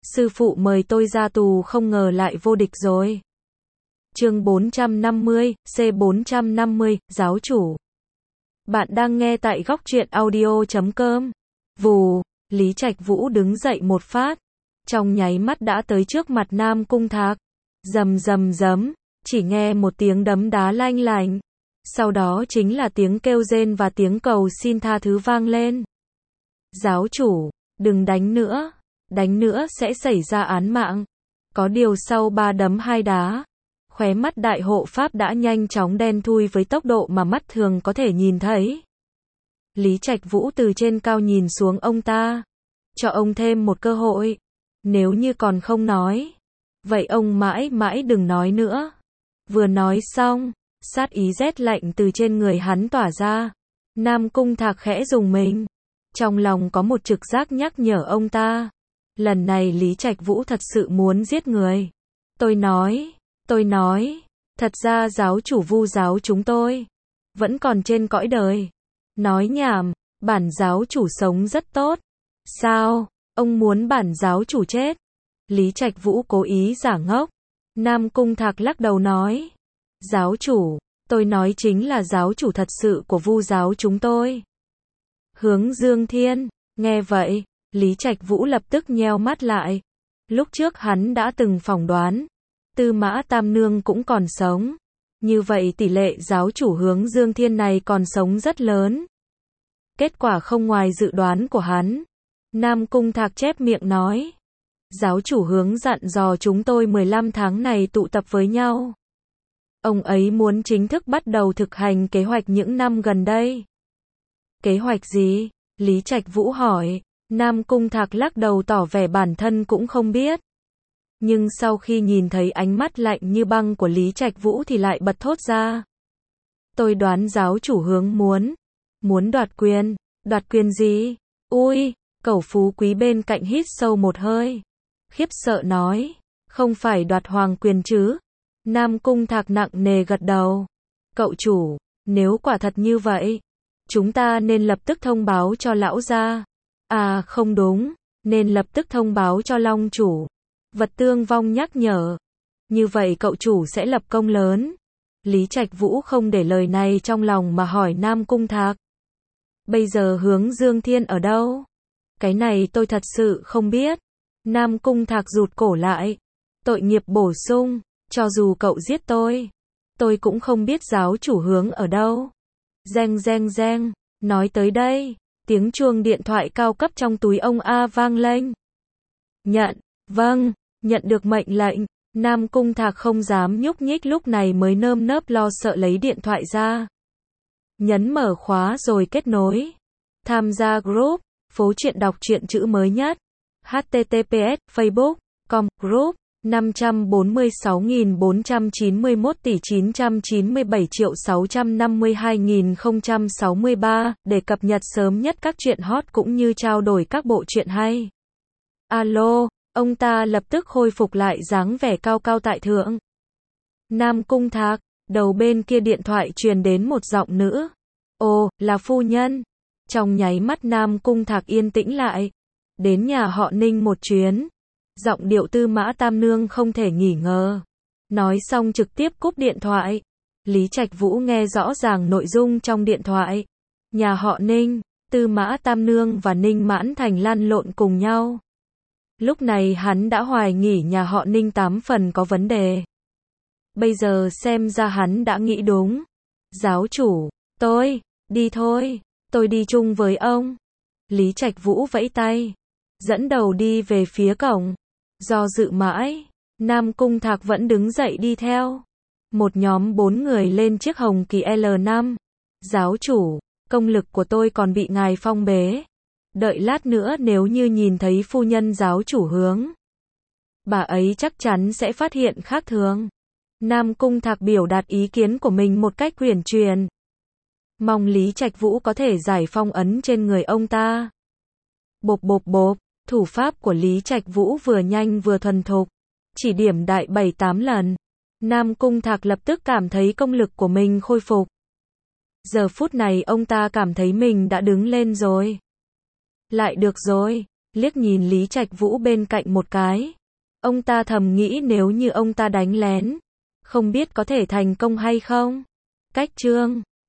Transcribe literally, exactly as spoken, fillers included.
sư phụ mời tôi ra tù không ngờ lại vô địch rồi. Chương bốn trăm năm mươi, C bốn trăm năm mươi, giáo chủ. Bạn đang nghe tại góc truyện audio chấm com. Vù, Lý Trạch Vũ đứng dậy một phát, trong nháy mắt đã tới trước mặt Nam Cung Thạc. Rầm rầm rầm, chỉ nghe một tiếng đấm đá lanh lảnh. Sau đó chính là tiếng kêu rên và tiếng cầu xin tha thứ vang lên. Giáo chủ, đừng đánh nữa, đánh nữa sẽ xảy ra án mạng. Có điều sau ba đấm hai đá, khóe mắt đại hộ pháp đã nhanh chóng đen thui với tốc độ mà mắt thường có thể nhìn thấy. Lý Trạch Vũ từ trên cao nhìn xuống ông ta, cho ông thêm một cơ hội. Nếu như còn không nói, vậy ông mãi mãi đừng nói nữa. Vừa nói xong, sát ý rét lạnh từ trên người hắn tỏa ra. Nam Cung Thạc khẽ rùng mình, trong lòng có một trực giác nhắc nhở ông ta. Lần này Lý Trạch Vũ thật sự muốn giết người. Tôi nói, tôi nói, thật ra giáo chủ Vu giáo chúng tôi vẫn còn trên cõi đời. Nói nhảm, bản giáo chủ sống rất tốt. Sao, ông muốn bản giáo chủ chết? Lý Trạch Vũ cố ý giả ngốc. Nam Cung Thạc lắc đầu nói, giáo chủ, tôi nói chính là giáo chủ thật sự của Vu giáo chúng tôi. Hướng Dương Thiên, nghe vậy, Lý Trạch Vũ lập tức nheo mắt lại. Lúc trước hắn đã từng phỏng đoán, Tư Mã Tam Nương cũng còn sống. Như vậy tỷ lệ giáo chủ Hướng Dương Thiên này còn sống rất lớn. Kết quả không ngoài dự đoán của hắn. Nam Cung Thạc chép miệng nói, giáo chủ Hướng dặn dò chúng tôi mười lăm tháng này tụ tập với nhau. Ông ấy muốn chính thức bắt đầu thực hành kế hoạch những năm gần đây. Kế hoạch gì? Lý Trạch Vũ hỏi. Nam Cung Thạc lắc đầu tỏ vẻ bản thân cũng không biết. Nhưng sau khi nhìn thấy ánh mắt lạnh như băng của Lý Trạch Vũ thì lại bật thốt ra. Tôi đoán giáo chủ Hướng muốn. Muốn đoạt quyền. Đoạt quyền gì? Ui, Cẩu Phú Quý bên cạnh hít sâu một hơi. Khiếp sợ nói. Không phải đoạt hoàng quyền chứ? Nam Cung Thạc nặng nề gật đầu. Cậu chủ, nếu quả thật như vậy, chúng ta nên lập tức thông báo cho lão gia. À không đúng, nên lập tức thông báo cho Long chủ. Vật Tương Vong nhắc nhở. Như vậy cậu chủ sẽ lập công lớn. Lý Trạch Vũ không để lời này trong lòng mà hỏi Nam Cung Thạc. Bây giờ Hướng Dương Thiên ở đâu? Cái này tôi thật sự không biết. Nam Cung Thạc rụt cổ lại. Tội nghiệp bổ sung, cho dù cậu giết tôi, tôi cũng không biết giáo chủ Hướng ở đâu. Reng reng reng, nói tới đây, tiếng chuông điện thoại cao cấp trong túi ông A vang lên. Nhận, vâng, nhận được mệnh lệnh. Nam Cung Thạc không dám nhúc nhích lúc này mới nơm nớp lo sợ lấy điện thoại ra. Nhấn mở khóa rồi kết nối. Tham gia group, phố truyện đọc truyện chữ mới nhất. H T T P S Facebook chấm com group năm trăm bốn mươi sáu nghìn bốn trăm chín mươi mốt tỷ chín trăm chín mươi bảy triệu sáu trăm năm mươi hai nghìn không trăm sáu mươi ba để cập nhật sớm nhất các truyện hot cũng như trao đổi các bộ truyện hay. Alo, ông ta lập tức khôi phục lại dáng vẻ cao cao tại thượng. Nam Cung Thạc, đầu bên kia điện thoại truyền đến một giọng nữ. Ồ, là phu nhân. Trong nháy mắt Nam Cung Thạc yên tĩnh lại. Đến nhà họ Ninh một chuyến. Giọng điệu Tư Mã Tam Nương không thể nghi ngờ. Nói xong trực tiếp cúp điện thoại. Lý Trạch Vũ nghe rõ ràng nội dung trong điện thoại. Nhà họ Ninh, Tư Mã Tam Nương và Ninh Mãn Thành lăn lộn cùng nhau. Lúc này hắn đã hoài nghi nhà họ Ninh tám phần có vấn đề. Bây giờ xem ra hắn đã nghĩ đúng. Giáo chủ, tôi, đi thôi, tôi đi chung với ông. Lý Trạch Vũ vẫy tay, dẫn đầu đi về phía cổng. Do dự mãi, Nam Cung Thạc vẫn đứng dậy đi theo. Một nhóm bốn người lên chiếc hồng kỳ L năm. Giáo chủ, công lực của tôi còn bị ngài phong bế. Đợi lát nữa nếu như nhìn thấy phu nhân giáo chủ Hướng, bà ấy chắc chắn sẽ phát hiện khác thường. Nam Cung Thạc biểu đạt ý kiến của mình một cách uyển chuyển. Mong Lý Trạch Vũ có thể giải phong ấn trên người ông ta. Bộp bộp bộp, thủ pháp của Lý Trạch Vũ vừa nhanh vừa thuần thục, chỉ điểm đại bảy tám lần. Nam Cung Thạc lập tức cảm thấy công lực của mình khôi phục. Giờ phút này ông ta cảm thấy mình đã đứng lên rồi. Lại được rồi, liếc nhìn Lý Trạch Vũ bên cạnh một cái. Ông ta thầm nghĩ nếu như ông ta đánh lén, không biết có thể thành công hay không. Cách chương